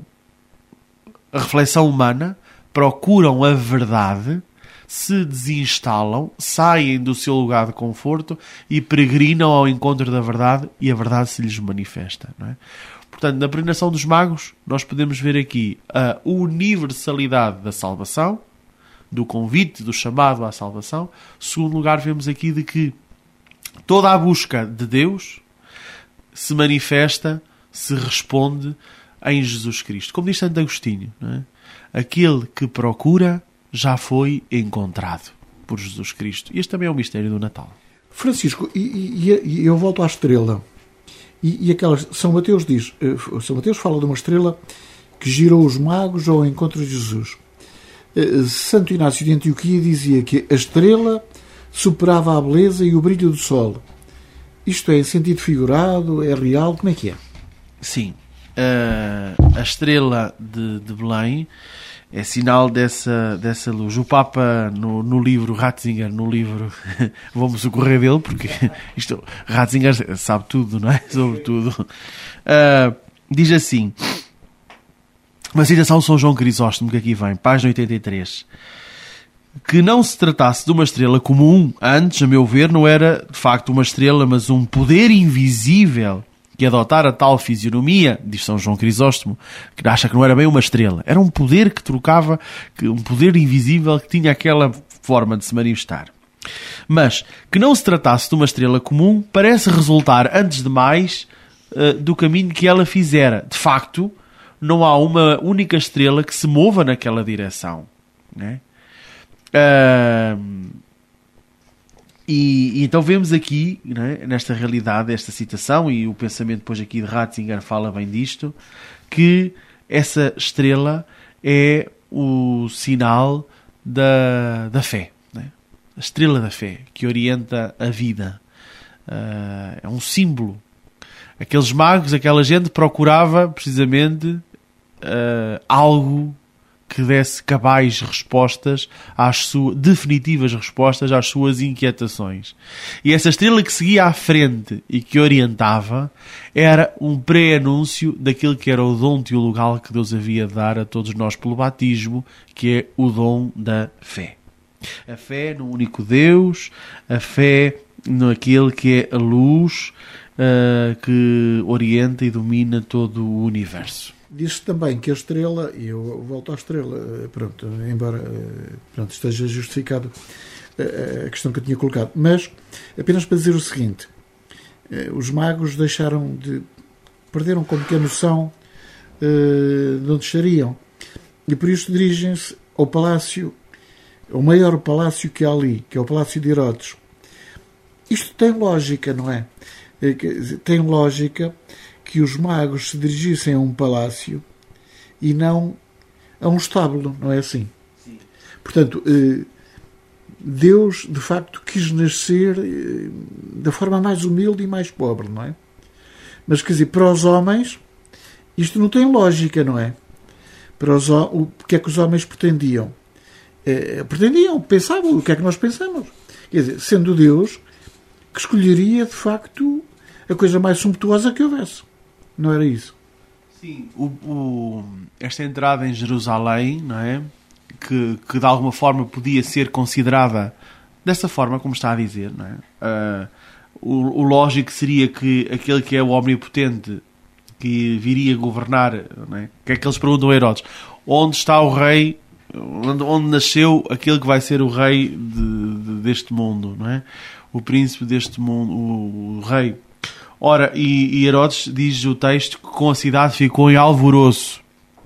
a reflexão humana, procuram a verdade, se desinstalam, saem do seu lugar de conforto e peregrinam ao encontro da verdade e a verdade se lhes manifesta. Não é? Portanto, na peregrinação dos magos, nós podemos ver aqui a universalidade da salvação, do convite, do chamado à salvação. Segundo lugar, vemos aqui de que toda a busca de Deus se manifesta, se responde em Jesus Cristo. Como diz Santo Agostinho, não é? Aquele que procura já foi encontrado por Jesus Cristo. Este também é o mistério do Natal. Francisco, e eu volto à estrela. E aquelas, São Mateus diz, São Mateus fala de uma estrela que girou os magos ao encontro de Jesus. Santo Inácio de Antioquia dizia que a estrela superava a beleza e o brilho do sol. Isto é em sentido figurado, é real, como é que é? Sim. A estrela de Belém é sinal dessa luz. O Papa, no livro Ratzinger, vou-me socorrer dele, porque Ratzinger sabe tudo, não é? Sobre tudo. Diz assim, uma citação de São João Crisóstomo, que aqui vem, página 83, que não se tratasse de uma estrela comum, antes, a meu ver, não era de facto uma estrela, mas um poder invisível que adotara tal fisionomia, diz São João Crisóstomo, que acha que não era bem uma estrela, era um poder que trocava, um poder invisível que tinha aquela forma de se manifestar. Mas, que não se tratasse de uma estrela comum, parece resultar, antes de mais, do caminho que ela fizera. De facto, não há uma única estrela que se mova naquela direção. Né? E então vemos aqui, né, nesta realidade, esta citação, e o pensamento depois aqui de Ratzinger fala bem disto, que essa estrela é o sinal da fé. Né? a estrela da fé, que orienta a vida. É um símbolo. Aqueles magos, aquela gente procurava precisamente algo que desse cabais respostas, definitivas respostas às suas inquietações. E essa estrela que seguia à frente e que orientava era um pré-anúncio daquilo que era o dom teologal que Deus havia de dar a todos nós pelo batismo, que é o dom da fé. A fé no único Deus, a fé naquele que é a luz que orienta e domina todo o universo. Diz-se também que a estrela, e eu volto à estrela, pronto, embora esteja justificado a questão que eu tinha colocado, mas apenas para dizer o seguinte: os magos perderam como que a noção de onde estariam, e por isso dirigem-se ao palácio, ao maior palácio que há ali, que é o Palácio de Herodes. Isto tem lógica, não é? Tem lógica que os magos se dirigissem a um palácio e não a um estábulo, não é assim? Sim. Portanto, Deus, de facto, quis nascer da forma mais humilde e mais pobre, não é? Mas, quer dizer, para os homens, isto não tem lógica, não é? O que é que os homens pretendiam? Pensavam, o que é que nós pensamos? Quer dizer, sendo Deus que escolheria, de facto, a coisa mais sumptuosa que houvesse. Não era isso? Sim. Esta entrada em Jerusalém, não é? Que de alguma forma podia ser considerada dessa forma, como está a dizer, não é? O lógico seria que aquele que é o omnipotente, que viria governar, não é? Que é que eles perguntam a Herodes: onde está o rei, onde nasceu aquele que vai ser o rei deste mundo, não é? O príncipe deste mundo, o rei. Ora, e Herodes, diz o texto, que com a cidade ficou em alvoroço.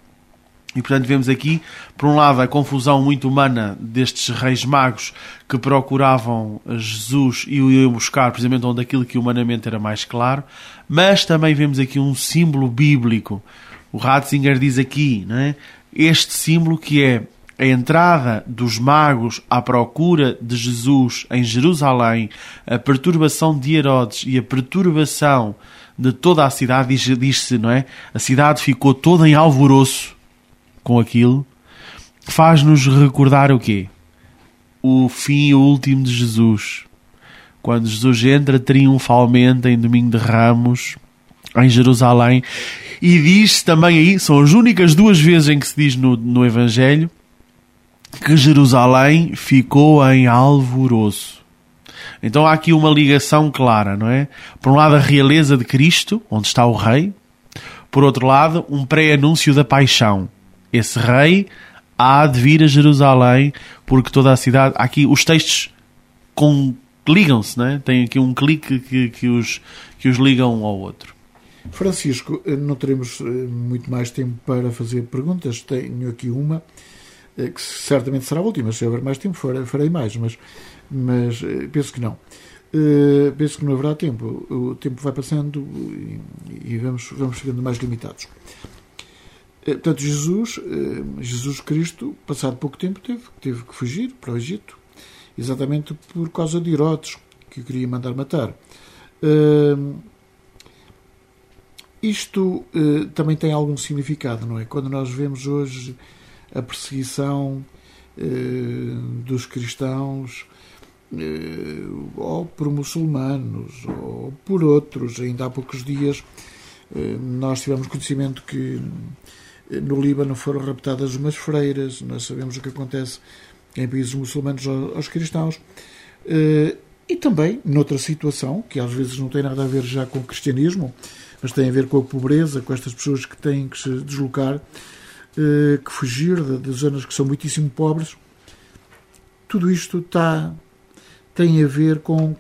E, portanto, vemos aqui, por um lado, a confusão muito humana destes reis magos que procuravam Jesus e o iam buscar precisamente onde aquilo que humanamente era mais claro, mas também vemos aqui um símbolo bíblico. O Ratzinger diz aqui, não é? Este símbolo que é a entrada dos magos à procura de Jesus em Jerusalém, a perturbação de Herodes e a perturbação de toda a cidade, diz-se, não é? A cidade ficou toda em alvoroço com aquilo, faz-nos recordar o quê? O fim último de Jesus. Quando Jesus entra triunfalmente em Domingo de Ramos, em Jerusalém, e diz-se também aí, são as únicas duas vezes em que se diz no Evangelho, que Jerusalém ficou em alvoroço. Então há aqui uma ligação clara, não é? Por um lado, a realeza de Cristo, onde está o rei. Por outro lado, um pré-anúncio da paixão. Esse rei há de vir a Jerusalém, porque toda a cidade... Aqui os textos ligam-se, não é? Tem aqui um clique que os ligam um ao outro. Francisco, não teremos muito mais tempo para fazer perguntas. Tenho aqui uma que certamente será a última. Se houver mais tempo, farei mais, mas penso que não. Penso que não haverá tempo. O tempo vai passando e vamos ficando mais limitados. Portanto, Jesus Cristo, passado pouco tempo, teve que fugir para o Egito, exatamente por causa de Herodes, que o queria mandar matar. Isto também tem algum significado, não é? Quando nós vemos hoje a perseguição dos cristãos, ou por muçulmanos, ou por outros. Ainda há poucos dias nós tivemos conhecimento que no Líbano foram raptadas umas freiras. Nós sabemos o que acontece em países muçulmanos aos cristãos. E também noutra situação, que às vezes não tem nada a ver já com o cristianismo, mas tem a ver com a pobreza, com estas pessoas que têm que se deslocar, que fugir de zonas que são muitíssimo pobres. Tudo isto tem a ver com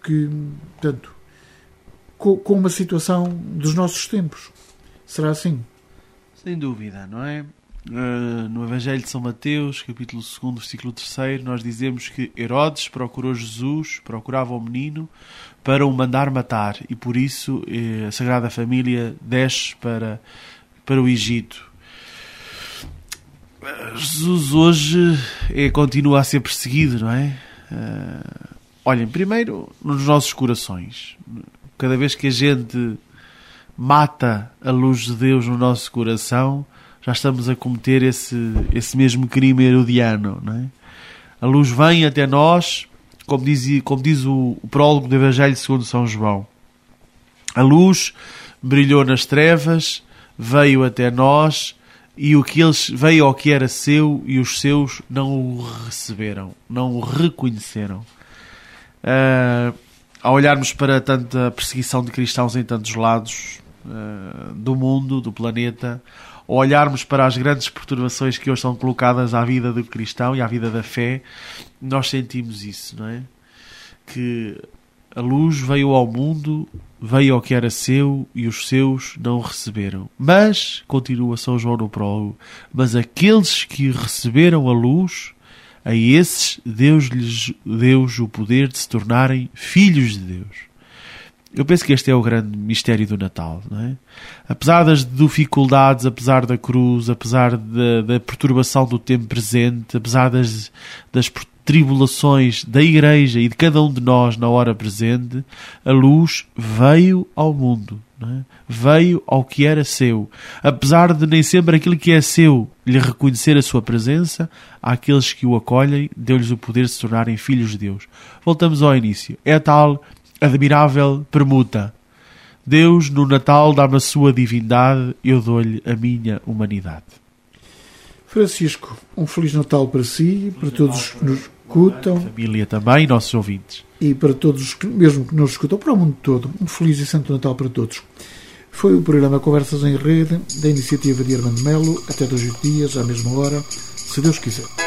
uma situação dos nossos tempos. Será assim? Sem dúvida, não é? No Evangelho de São Mateus, capítulo 2, versículo 3, nós dizemos que Herodes procurou Jesus, procurava o menino para o mandar matar, e por isso a Sagrada Família desce para o Egito. Jesus hoje continua a ser perseguido, não é? Olhem, primeiro nos nossos corações. Cada vez que a gente mata a luz de Deus no nosso coração, já estamos a cometer esse mesmo crime herodiano, não é? A luz vem até nós, como diz o prólogo do Evangelho segundo São João. A luz brilhou nas trevas, veio até nós, e veio ao que era seu, e os seus não o receberam, não o reconheceram. Ao olharmos para tanta perseguição de cristãos em tantos lados do mundo, do planeta, ao olharmos para as grandes perturbações que hoje são colocadas à vida do cristão e à vida da fé, nós sentimos isso, não é? Que a luz veio ao mundo, veio ao que era seu, e os seus não o receberam. Mas, continua São João no prólogo, mas aqueles que receberam a luz, a esses Deus-lhes deu o poder de se tornarem filhos de Deus. Eu penso que este é o grande mistério do Natal, não é? Apesar das dificuldades, apesar da cruz, apesar da perturbação do tempo presente, apesar das tribulações da Igreja e de cada um de nós na hora presente, a luz veio ao mundo, não é? Veio ao que era seu. Apesar de nem sempre aquilo que é seu lhe reconhecer a sua presença, àqueles que o acolhem, deu-lhes o poder de se tornarem filhos de Deus. Voltamos ao início. É a tal admirável permuta. Deus no Natal dá-me a sua divindade, eu dou-lhe a minha humanidade. Francisco, um Feliz Natal para si, para todos os que nos escutam. Família também, nossos ouvintes. E para todos os que, mesmo que nos escutam, para o mundo todo. Um Feliz e Santo Natal para todos. Foi o programa Conversas em Rede, da iniciativa de Armando Melo. Até 2 dias, à mesma hora, se Deus quiser.